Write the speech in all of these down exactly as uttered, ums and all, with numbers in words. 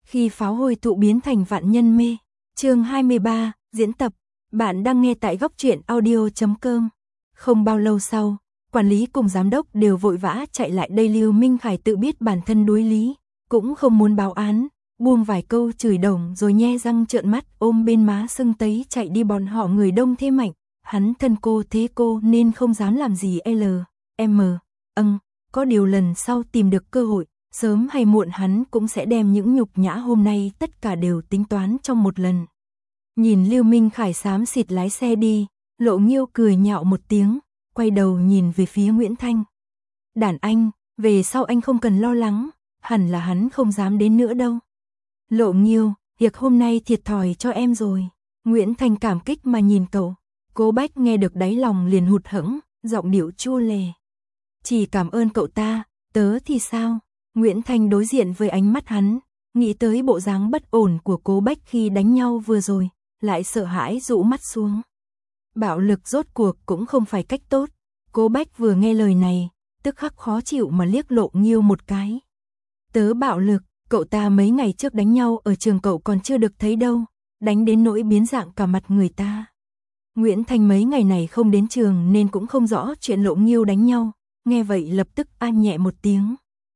Khi pháo hồi tụ biến thành vạn nhân mê. Chương hai mươi ba, diễn tập. Bạn đang nghe tại góc truyện audio chấm com. Không bao lâu sau, quản lý cùng giám đốc đều vội vã chạy lại đây. Lưu Minh Khải tự biết bản thân đối lý, cũng không muốn báo án, buông vài câu chửi đồng rồi nhe răng trợn mắt ôm bên má sưng tấy chạy đi. Bọn họ người đông thế mạnh, hắn thân cô thế cô nên không dám làm gì. L, M, âng, có điều lần sau tìm được cơ hội, sớm hay muộn hắn cũng sẽ đem những nhục nhã hôm nay tất cả đều tính toán trong một lần. Nhìn Lưu Minh Khải xám xịt lái xe đi, Lộ Nghiêu cười nhạo một tiếng, quay đầu nhìn về phía Nguyễn Thanh. Đàn anh, về sau anh không cần lo lắng, hẳn là hắn không dám đến nữa đâu. Lộ Nghiêu, việc hôm nay thiệt thòi cho em rồi. Nguyễn Thanh cảm kích mà nhìn cậu. Cố Bách nghe được đáy lòng liền hụt hẫng, giọng điệu chua lè. Chỉ cảm ơn cậu ta, tớ thì sao? Nguyễn Thanh đối diện với ánh mắt hắn, nghĩ tới bộ dáng bất ổn của Cố Bách khi đánh nhau vừa rồi, lại sợ hãi rũ mắt xuống. Bạo lực rốt cuộc cũng không phải cách tốt. Cố Bách vừa nghe lời này, tức khắc khó chịu mà liếc Lộ Nghiêu một cái. Tớ bạo lực, cậu ta mấy ngày trước đánh nhau ở trường cậu còn chưa được thấy đâu, đánh đến nỗi biến dạng cả mặt người ta. Nguyễn Thanh mấy ngày này không đến trường nên cũng không rõ chuyện Lộ Nghiêu đánh nhau, nghe vậy lập tức an nhẹ một tiếng.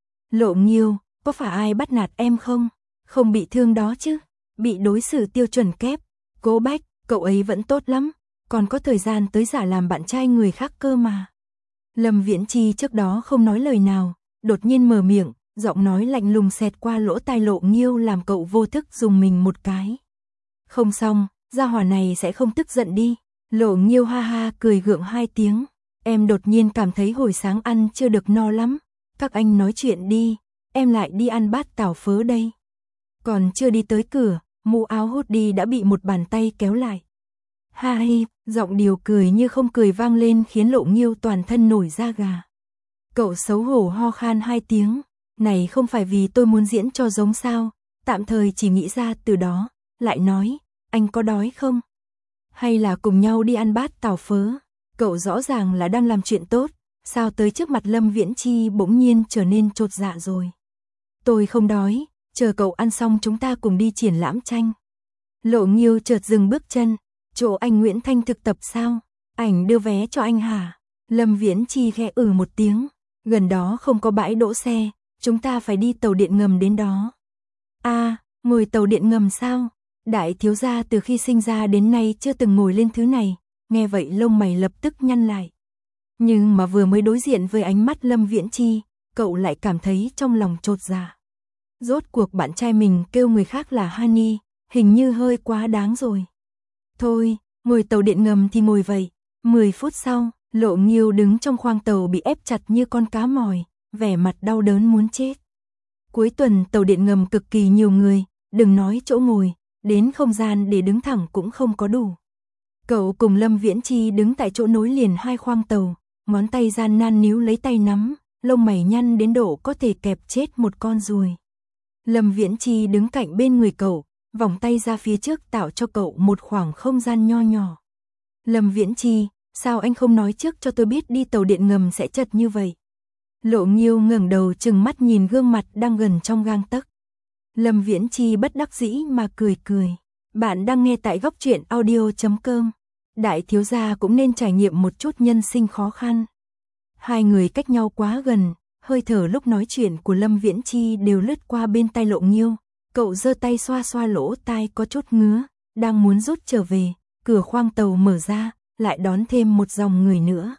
Lộ Nghiêu, có phải ai bắt nạt em không? Không bị thương đó chứ? Bị đối xử tiêu chuẩn kép. Cố Bách, cậu ấy vẫn tốt lắm, còn có thời gian tới giả làm bạn trai người khác cơ mà. Lâm Viễn Chi trước đó không nói lời nào, đột nhiên mở miệng, giọng nói lạnh lùng xẹt qua lỗ tai Lộ Nghiêu làm cậu vô thức dùng mình một cái. Không xong, gia hỏa này sẽ không tức giận đi. Lộ Nghiêu ha ha cười gượng hai tiếng. Em đột nhiên cảm thấy hồi sáng ăn chưa được no lắm. Các anh nói chuyện đi, em lại đi ăn bát tảo phớ đây. Còn chưa đi tới cửa, mũ áo hoodie đã bị một bàn tay kéo lại. Ha hi, giọng điều cười như không cười vang lên khiến Lộ Nghiêu toàn thân nổi da gà. Cậu xấu hổ ho khan hai tiếng. Này không phải vì tôi muốn diễn cho giống sao, tạm thời chỉ nghĩ ra từ đó, lại nói, anh có đói không? Hay là cùng nhau đi ăn bát tảo phớ? Cậu rõ ràng là đang làm chuyện tốt, sao tới trước mặt Lâm Viễn Chi bỗng nhiên trở nên chột dạ rồi. Tôi không đói, chờ cậu ăn xong chúng ta cùng đi triển lãm tranh. Lộ Nghiêu chợt dừng bước chân, chỗ anh Nguyễn Thanh thực tập sao? Ảnh đưa vé cho anh hả? Lâm Viễn Chi khẽ ừ một tiếng, gần đó không có bãi đỗ xe, chúng ta phải đi tàu điện ngầm đến đó. À, ngồi tàu điện ngầm sao? Đại thiếu gia từ khi sinh ra đến nay chưa từng ngồi lên thứ này, nghe vậy lông mày lập tức nhăn lại. Nhưng mà vừa mới đối diện với ánh mắt Lâm Viễn Chi, cậu lại cảm thấy trong lòng chột dạ. Rốt cuộc bạn trai mình kêu người khác là Honey, hình như hơi quá đáng rồi. Thôi, ngồi tàu điện ngầm thì ngồi vậy. Mười phút sau, Lộ Nghiêu đứng trong khoang tàu bị ép chặt như con cá mòi, vẻ mặt đau đớn muốn chết. Cuối tuần tàu điện ngầm cực kỳ nhiều người, đừng nói chỗ ngồi, đến không gian để đứng thẳng cũng không có đủ. Cậu cùng Lâm Viễn Chi đứng tại chỗ nối liền hai khoang tàu, ngón tay gian nan níu lấy tay nắm, lông mày nhăn đến độ có thể kẹp chết một con ruồi. Lâm Viễn Chi đứng cạnh bên người cậu, vòng tay ra phía trước tạo cho cậu một khoảng không gian nho nhỏ. Lâm Viễn Chi, sao anh không nói trước cho tôi biết đi tàu điện ngầm sẽ chật như vậy? Lộ Nghiêu ngẩng đầu trừng mắt nhìn gương mặt đang gần trong gang tấc. Lâm Viễn Chi bất đắc dĩ mà cười cười. Bạn đang nghe tại góc truyện audio chấm com. Đại thiếu gia cũng nên trải nghiệm một chút nhân sinh khó khăn. Hai người cách nhau quá gần, hơi thở lúc nói chuyện của Lâm Viễn Chi đều lướt qua bên tai Lộ Nghiêu. Cậu giơ tay xoa xoa lỗ tai có chút ngứa, đang muốn rút trở về, cửa khoang tàu mở ra, lại đón thêm một dòng người nữa.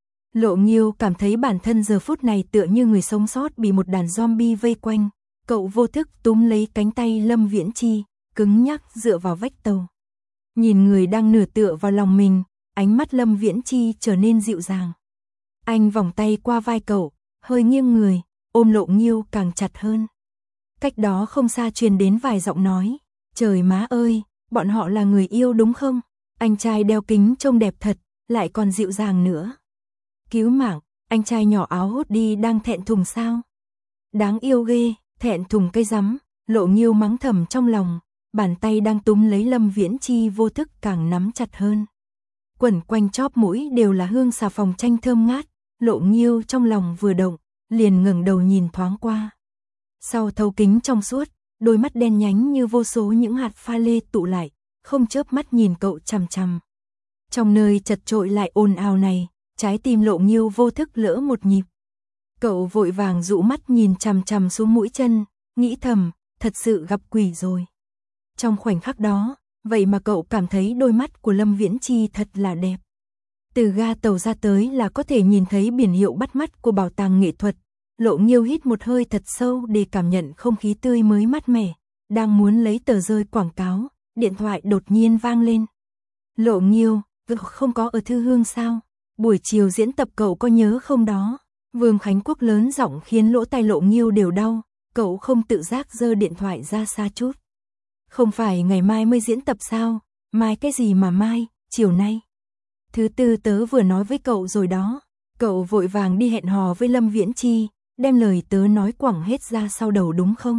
Lộ Nghiêu cảm thấy bản thân giờ phút này tựa như người sống sót bị một đàn zombie vây quanh. Cậu vô thức túm lấy cánh tay Lâm Viễn Chi, cứng nhắc dựa vào vách tàu. Nhìn người đang nửa tựa vào lòng mình, ánh mắt Lâm Viễn Chi trở nên dịu dàng. Anh vòng tay qua vai cậu, hơi nghiêng người, ôm Lộ Nghiêu càng chặt hơn. Cách đó không xa truyền đến vài giọng nói. Trời má ơi, bọn họ là người yêu đúng không? Anh trai đeo kính trông đẹp thật, lại còn dịu dàng nữa. Cứu mạng, anh trai nhỏ áo hoodie đang thẹn thùng sao? Đáng yêu ghê, thẹn thùng cây rắm, Lộ Nghiêu mắng thầm trong lòng, bàn tay đang túm lấy Lâm Viễn Chi vô thức càng nắm chặt hơn. Quẩn quanh chóp mũi đều là hương xà phòng chanh thơm ngát, Lộ Nghiêu trong lòng vừa động, liền ngẩng đầu nhìn thoáng qua. Sau thấu kính trong suốt, đôi mắt đen nhánh như vô số những hạt pha lê tụ lại, không chớp mắt nhìn cậu chằm chằm. Trong nơi chật chội lại ồn ào này, trái tim Lộ Nghiêu vô thức lỡ một nhịp. Cậu vội vàng dụ mắt nhìn chằm chằm xuống mũi chân, nghĩ thầm, thật sự gặp quỷ rồi. Trong khoảnh khắc đó, vậy mà cậu cảm thấy đôi mắt của Lâm Viễn Chi thật là đẹp. Từ ga tàu ra tới là có thể nhìn thấy biển hiệu bắt mắt của bảo tàng nghệ thuật. Lộ Nghiêu hít một hơi thật sâu để cảm nhận không khí tươi mới mát mẻ. Đang muốn lấy tờ rơi quảng cáo, điện thoại đột nhiên vang lên. Lộ Nghiêu, không có ở Thư Hương sao? Buổi chiều diễn tập cậu có nhớ không đó? Vương Khánh Quốc lớn giọng khiến lỗ tai Lộ Nghiêu đều đau. Cậu không tự giác giơ điện thoại ra xa chút. Không phải ngày mai mới diễn tập sao? Mai cái gì mà mai, chiều nay. Thứ tư tớ vừa nói với cậu rồi đó. Cậu vội vàng đi hẹn hò với Lâm Viễn Chi, đem lời tớ nói quẳng hết ra sau đầu đúng không?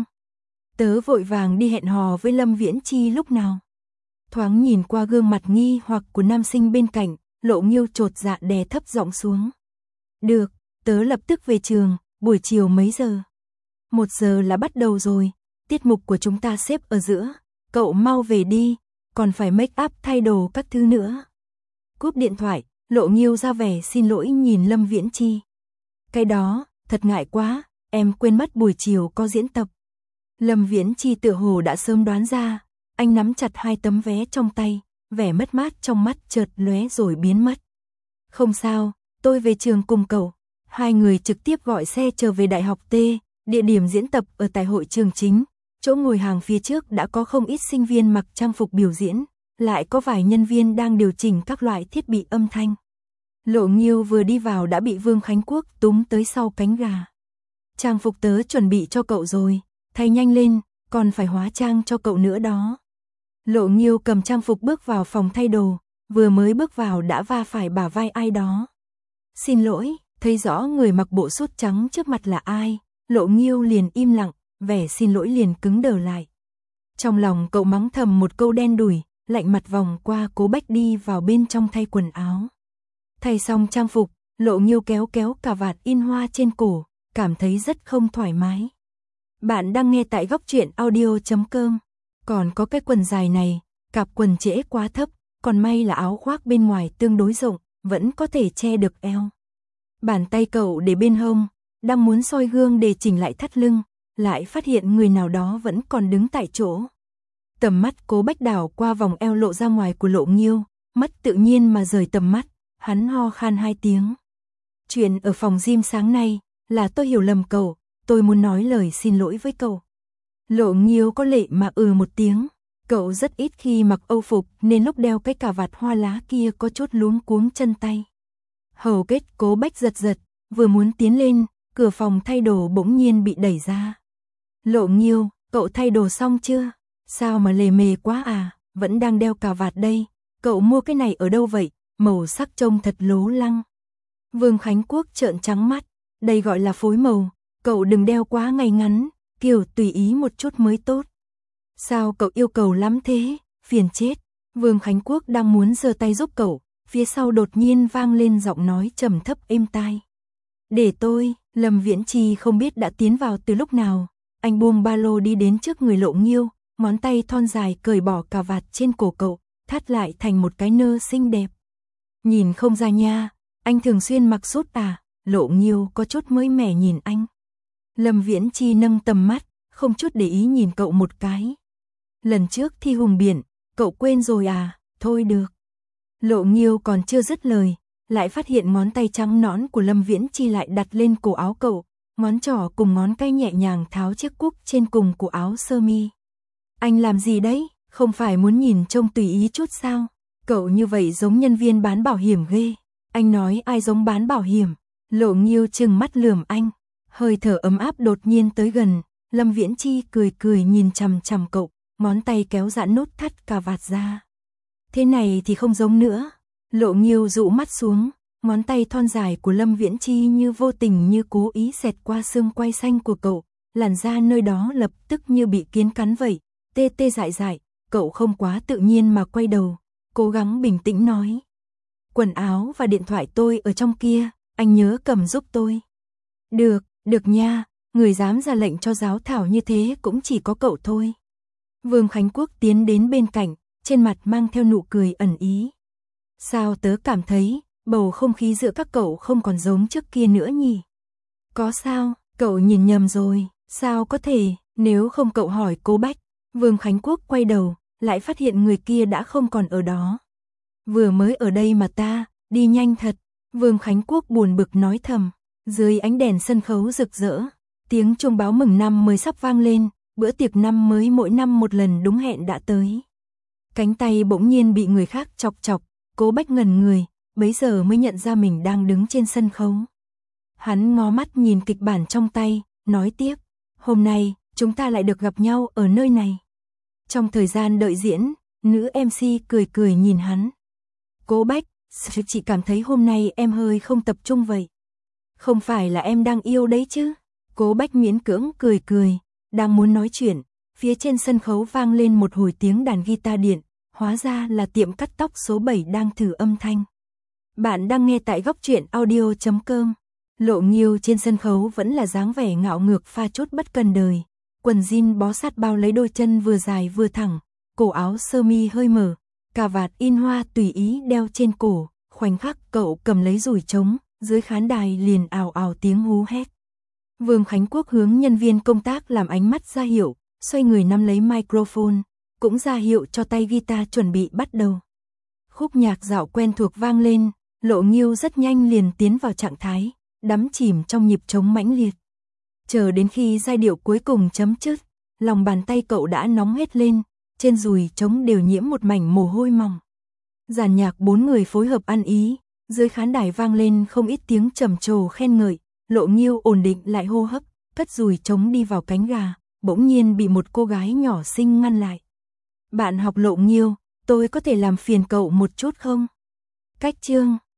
Tớ vội vàng đi hẹn hò với Lâm Viễn Chi lúc nào? Thoáng nhìn qua gương mặt nghi hoặc của nam sinh bên cạnh, Lộ Nghiêu chột dạ đè thấp giọng xuống. Được, tớ lập tức về trường, buổi chiều mấy giờ? Một giờ là bắt đầu rồi, tiết mục của chúng ta xếp ở giữa, cậu mau về đi, còn phải make up thay đồ các thứ nữa. Cúp điện thoại, Lộ Nghiêu ra vẻ xin lỗi nhìn Lâm Viễn Chi. Cái đó, thật ngại quá, em quên mất buổi chiều có diễn tập. Lâm Viễn Chi tựa hồ đã sớm đoán ra, anh nắm chặt hai tấm vé trong tay, vẻ mất mát trong mắt chợt lóe rồi biến mất. Không sao, tôi về trường cùng cậu. Hai người trực tiếp gọi xe trở về Đại học T, địa điểm diễn tập ở tại hội trường chính. Chỗ ngồi hàng phía trước đã có không ít sinh viên mặc trang phục biểu diễn, lại có vài nhân viên đang điều chỉnh các loại thiết bị âm thanh. Lộ Nghiêu vừa đi vào đã bị Vương Khánh Quốc túm tới sau cánh gà. Trang phục tớ chuẩn bị cho cậu rồi, thay nhanh lên, còn phải hóa trang cho cậu nữa đó. Lộ Nghiêu cầm trang phục bước vào phòng thay đồ, vừa mới bước vào đã va phải bả vai ai đó. Xin lỗi, thấy rõ người mặc bộ sút trắng trước mặt là ai, Lộ Nghiêu liền im lặng, vẻ xin lỗi liền cứng đờ lại. Trong lòng cậu mắng thầm một câu đen đủi, lạnh mặt vòng qua Cố Bách đi vào bên trong thay quần áo. Thay xong trang phục, Lộ Nghiêu kéo kéo cà vạt in hoa trên cổ, cảm thấy rất không thoải mái. Bạn đang nghe tại góc truyện audio chấm com. Còn có cái quần dài này, cạp quần trễ quá thấp, còn may là áo khoác bên ngoài tương đối rộng, vẫn có thể che được eo. Bàn tay cậu để bên hông, đang muốn soi gương để chỉnh lại thắt lưng, lại phát hiện người nào đó vẫn còn đứng tại chỗ. Tầm mắt Cố Bách đảo qua vòng eo lộ ra ngoài của Lộ Nghiêu, mất tự nhiên mà rời tầm mắt, hắn ho khan hai tiếng. Chuyện ở phòng gym sáng nay là tôi hiểu lầm cậu, tôi muốn nói lời xin lỗi với cậu. Lộ Nghiêu có lệ mà ừ một tiếng, cậu rất ít khi mặc âu phục nên lúc đeo cái cà vạt hoa lá kia có chút luống cuống chân tay. Hầu kết Cố Bách giật giật, vừa muốn tiến lên, cửa phòng thay đồ bỗng nhiên bị đẩy ra. Lộ Nghiêu, cậu thay đồ xong chưa? Sao mà lề mề quá à, vẫn đang đeo cà vạt đây, cậu mua cái này ở đâu vậy, màu sắc trông thật lố lăng. Vương Khánh Quốc trợn trắng mắt, đây gọi là phối màu, cậu đừng đeo quá ngay ngắn, kiểu tùy ý một chút mới tốt. Sao cậu yêu cầu lắm thế, phiền chết. Vương Khánh Quốc đang muốn giơ tay giúp cậu, phía sau đột nhiên vang lên giọng nói trầm thấp êm tai. Để tôi, Lâm Viễn Chi không biết đã tiến vào từ lúc nào, anh buông ba lô đi đến trước người Lộ Nghiêu, ngón tay thon dài cởi bỏ cà vạt trên cổ cậu, thắt lại thành một cái nơ xinh đẹp. Nhìn không ra nha, anh thường xuyên mặc sút à, Lộ Nghiêu có chút mới mẻ nhìn anh. Lâm Viễn Chi nâng tầm mắt, không chút để ý nhìn cậu một cái. Lần trước thi hùng biển, cậu quên rồi à, thôi được. Lộ Nghiêu còn chưa dứt lời, lại phát hiện ngón tay trắng nõn của Lâm Viễn Chi lại đặt lên cổ áo cậu, ngón trỏ cùng ngón cái nhẹ nhàng tháo chiếc cúc trên cùng của áo sơ mi. Anh làm gì đấy, không phải muốn nhìn trông tùy ý chút sao? Cậu như vậy giống nhân viên bán bảo hiểm ghê. Anh nói ai giống bán bảo hiểm? Lộ Nghiêu trừng mắt lườm anh, hơi thở ấm áp đột nhiên tới gần. Lâm Viễn Chi cười cười nhìn chằm chằm cậu, ngón tay kéo giãn nút thắt cà vạt ra. Thế này thì không giống nữa. Lộ Nghiêu dụ mắt xuống, ngón tay thon dài của Lâm Viễn Chi như vô tình như cố ý xẹt qua xương quai xanh của cậu, làn da nơi đó lập tức như bị kiến cắn vậy, tê tê dại dại. Cậu không quá tự nhiên mà quay đầu, cố gắng bình tĩnh nói. Quần áo và điện thoại tôi ở trong kia, anh nhớ cầm giúp tôi. Được, được nha. người dám ra lệnh cho giáo thảo như thế cũng chỉ có cậu thôi. Vương Khánh Quốc tiến đến bên cạnh, trên mặt mang theo nụ cười ẩn ý. Sao tớ cảm thấy, bầu không khí giữa các cậu không còn giống trước kia nữa nhỉ? Có sao, cậu nhìn nhầm rồi, sao có thể, nếu không cậu hỏi Cố Bách. Vương Khánh Quốc quay đầu, lại phát hiện người kia đã không còn ở đó. Vừa mới ở đây mà ta, đi nhanh thật. Vương Khánh Quốc buồn bực nói thầm. Dưới ánh đèn sân khấu rực rỡ, tiếng chuông báo mừng năm mới sắp vang lên, bữa tiệc năm mới mỗi năm một lần đúng hẹn đã tới. Cánh tay bỗng nhiên bị người khác chọc chọc, Cố Bách ngẩn người, bấy giờ mới nhận ra mình đang đứng trên sân khấu. Hắn ngó mắt nhìn kịch bản trong tay, nói tiếp, hôm nay, chúng ta lại được gặp nhau ở nơi này. Trong thời gian đợi diễn, nữ em xê cười cười nhìn hắn. Cố Bách, chị cảm thấy hôm nay em hơi không tập trung vậy. Không phải là em đang yêu đấy chứ? Cố Bách miễn cưỡng cười cười, đang muốn nói chuyện, phía trên sân khấu vang lên một hồi tiếng đàn guitar điện, hóa ra là tiệm cắt tóc số bảy đang thử âm thanh. Bạn đang nghe tại góc truyện audio chấm com. Lộ Nghiêu trên sân khấu vẫn là dáng vẻ ngạo ngược pha chút bất cần đời, quần jean bó sát bao lấy đôi chân vừa dài vừa thẳng, cổ áo sơ mi hơi mở, cà vạt in hoa tùy ý đeo trên cổ, khoảnh khắc cậu cầm lấy dùi trống, dưới khán đài liền ào ào tiếng hú hét. Vương Khánh Quốc hướng nhân viên công tác làm ánh mắt ra hiệu, xoay người nắm lấy microphone, cũng ra hiệu cho tay guitar chuẩn bị bắt đầu. Khúc nhạc dạo quen thuộc vang lên, Lộ Nghiêu rất nhanh liền tiến vào trạng thái, đắm chìm trong nhịp trống mãnh liệt. Chờ đến khi giai điệu cuối cùng chấm dứt, lòng bàn tay cậu đã nóng hết lên, trên dùi trống đều nhiễm một mảnh mồ hôi mỏng. Dàn nhạc bốn người phối hợp ăn ý, dưới khán đài vang lên không ít tiếng trầm trồ khen ngợi, Lộ Nghiêu ổn định lại hô hấp, cất dùi trống đi vào cánh gà, bỗng nhiên bị một cô gái nhỏ xinh ngăn lại. Bạn học Lộ Nghiêu, tôi có thể làm phiền cậu một chút không? Cách chương